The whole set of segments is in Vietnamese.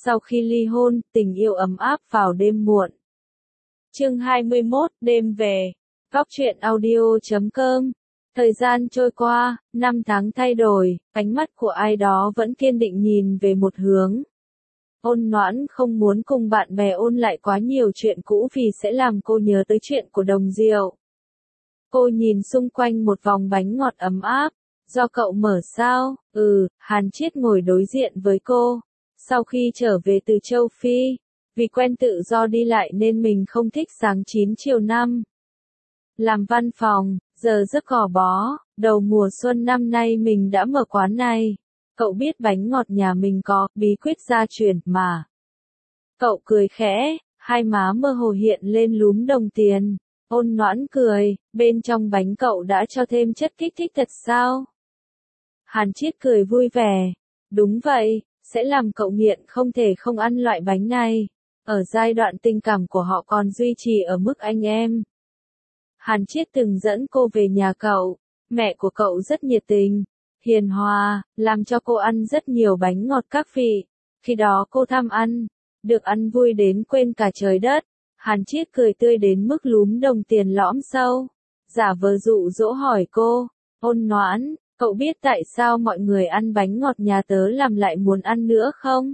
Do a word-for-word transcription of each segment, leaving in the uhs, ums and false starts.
Sau khi ly hôn, tình yêu ấm áp vào đêm muộn. Chương hai mươi mốt, đêm về. Góc truyện audio chấm com. Thời gian trôi qua, năm tháng thay đổi, ánh mắt của ai đó vẫn kiên định nhìn về một hướng. Ôn Noãn không muốn cùng bạn bè ôn lại quá nhiều chuyện cũ vì sẽ làm cô nhớ tới chuyện của Đồng Diệu. Cô nhìn xung quanh một vòng bánh ngọt ấm áp. Do cậu mở sao? Ừ, Hàn Chiết ngồi đối diện với cô. Sau khi trở về từ châu Phi, vì quen tự do đi lại nên mình không thích sáng chín chiều năm. Làm văn phòng, giờ giấc gò bó, đầu mùa xuân năm nay mình đã mở quán này. Cậu biết bánh ngọt nhà mình có bí quyết gia truyền mà. Cậu cười khẽ, hai má mơ hồ hiện lên lúm đồng tiền. Ôn Noãn cười, bên trong bánh cậu đã cho thêm chất kích thích thật sao? Hàn Chiết cười vui vẻ. Đúng vậy, sẽ làm cậu nghiện không thể không ăn loại bánh này. Ở giai đoạn tình cảm của họ còn duy trì ở mức anh em. Hàn Chiết từng dẫn cô về nhà cậu. Mẹ của cậu rất nhiệt tình, hiền hòa, làm cho cô ăn rất nhiều bánh ngọt các vị. Khi đó cô tham ăn, được ăn vui đến quên cả trời đất. Hàn Chiết cười tươi đến mức lúm đồng tiền lõm sâu. Giả vờ dụ dỗ hỏi cô, Ôn Noãn, cậu biết tại sao mọi người ăn bánh ngọt nhà tớ làm lại muốn ăn nữa không?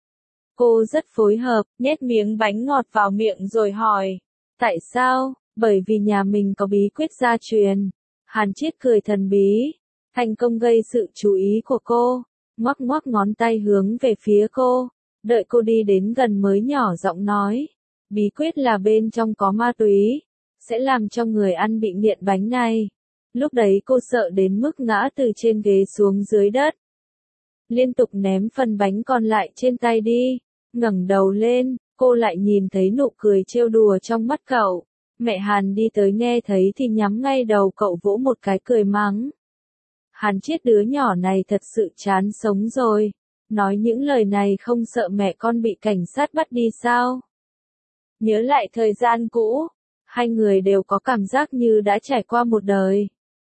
Cô rất phối hợp, nhét miếng bánh ngọt vào miệng rồi hỏi. Tại sao? Bởi vì nhà mình có bí quyết gia truyền. Hàn Chiết cười thần bí. Thành công gây sự chú ý của cô. Ngoắc ngoắc ngón tay hướng về phía cô. Đợi cô đi đến gần mới nhỏ giọng nói. Bí quyết là bên trong có ma túy. Sẽ làm cho người ăn bị nghiện bánh này. Lúc đấy cô sợ đến mức ngã từ trên ghế xuống dưới đất. Liên tục ném phần bánh còn lại trên tay đi. Ngẩng đầu lên, cô lại nhìn thấy nụ cười trêu đùa trong mắt cậu. Mẹ Hàn đi tới nghe thấy thì nhắm ngay đầu cậu vỗ một cái cười mắng. Hàn Chiết đứa nhỏ này thật sự chán sống rồi. Nói những lời này không sợ mẹ con bị cảnh sát bắt đi sao? Nhớ lại thời gian cũ, hai người đều có cảm giác như đã trải qua một đời.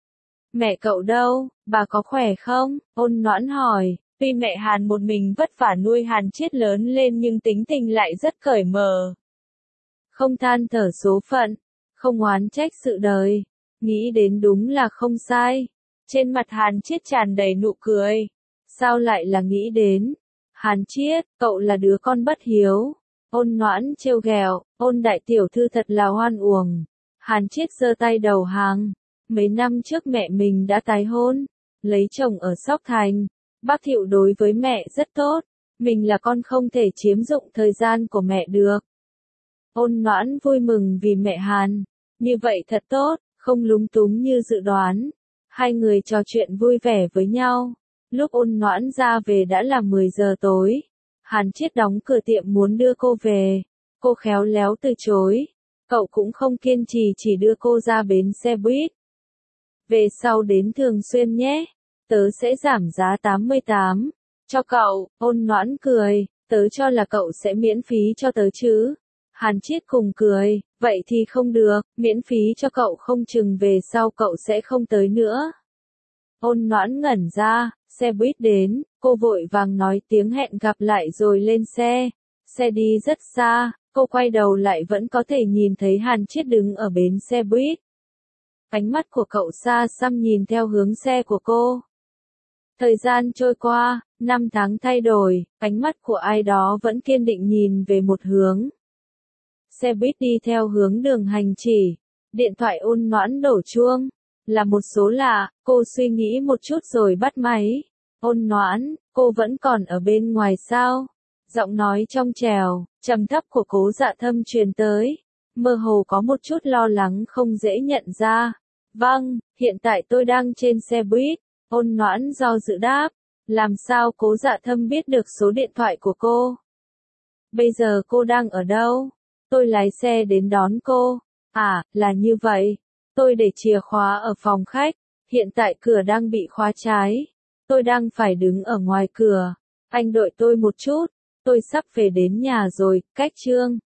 Mẹ cậu đâu, bà có khỏe không? Ôn Noãn hỏi. Tuy mẹ Hàn một mình vất vả nuôi Hàn Chiết lớn lên nhưng tính tình lại rất cởi mở. Không than thở số phận, không oán trách sự đời. Nghĩ đến đúng là không sai. Trên mặt Hàn Chiết tràn đầy nụ cười. Sao lại là nghĩ đến? Hàn Chiết, cậu là đứa con bất hiếu. Ôn Noãn trêu ghẹo, Ôn đại tiểu thư thật là hoan uổng. Hàn Chiết giơ tay đầu hàng. Mấy năm trước mẹ mình đã tái hôn, lấy chồng ở Sóc Thành. Bác Thiệu đối với mẹ rất tốt. Mình là con không thể chiếm dụng thời gian của mẹ được. Ôn Noãn vui mừng vì mẹ Hàn. Như vậy thật tốt, không lúng túng như dự đoán. Hai người trò chuyện vui vẻ với nhau. Lúc Ôn Noãn ra về đã là mười giờ tối. Hàn Chiết đóng cửa tiệm muốn đưa cô về. Cô khéo léo từ chối. Cậu cũng không kiên trì chỉ đưa cô ra bến xe buýt. Về sau đến Thường Xuyên nhé. Tớ sẽ giảm giá tám mươi tám. Cho cậu. Ôn Noãn cười. Tớ cho là cậu sẽ miễn phí cho tớ chứ. Hàn Chiết cùng cười. Vậy thì không được. Miễn phí cho cậu không chừng về sau cậu sẽ không tới nữa. Ôn Noãn ngẩn ra. Xe buýt đến. Cô vội vàng nói tiếng hẹn gặp lại rồi lên xe. Xe đi rất xa. Cô quay đầu lại vẫn có thể nhìn thấy Hàn Chiết đứng ở bến xe buýt. Ánh mắt của cậu xa xăm nhìn theo hướng xe của cô. Thời gian trôi qua, năm tháng thay đổi, ánh mắt của ai đó vẫn kiên định nhìn về một hướng. Xe buýt đi theo hướng đường hành chỉ. Điện thoại Ôn Noãn đổ chuông. Là một số lạ, cô suy nghĩ một chút rồi bắt máy. Ôn Noãn, cô vẫn còn ở bên ngoài sao? Giọng nói trong trẻo, trầm thấp của Cố Dạ Thâm truyền tới. Mơ hồ có một chút lo lắng không dễ nhận ra. Vâng, hiện tại tôi đang trên xe buýt. Ôn Noãn do dự đáp. Làm sao Cố Dạ Thâm biết được số điện thoại của cô? Bây giờ cô đang ở đâu? Tôi lái xe đến đón cô. À, là như vậy. Tôi để chìa khóa ở phòng khách. Hiện tại cửa đang bị khóa trái. Tôi đang phải đứng ở ngoài cửa. Anh đợi tôi một chút. Tôi sắp về đến nhà rồi, cách Trương.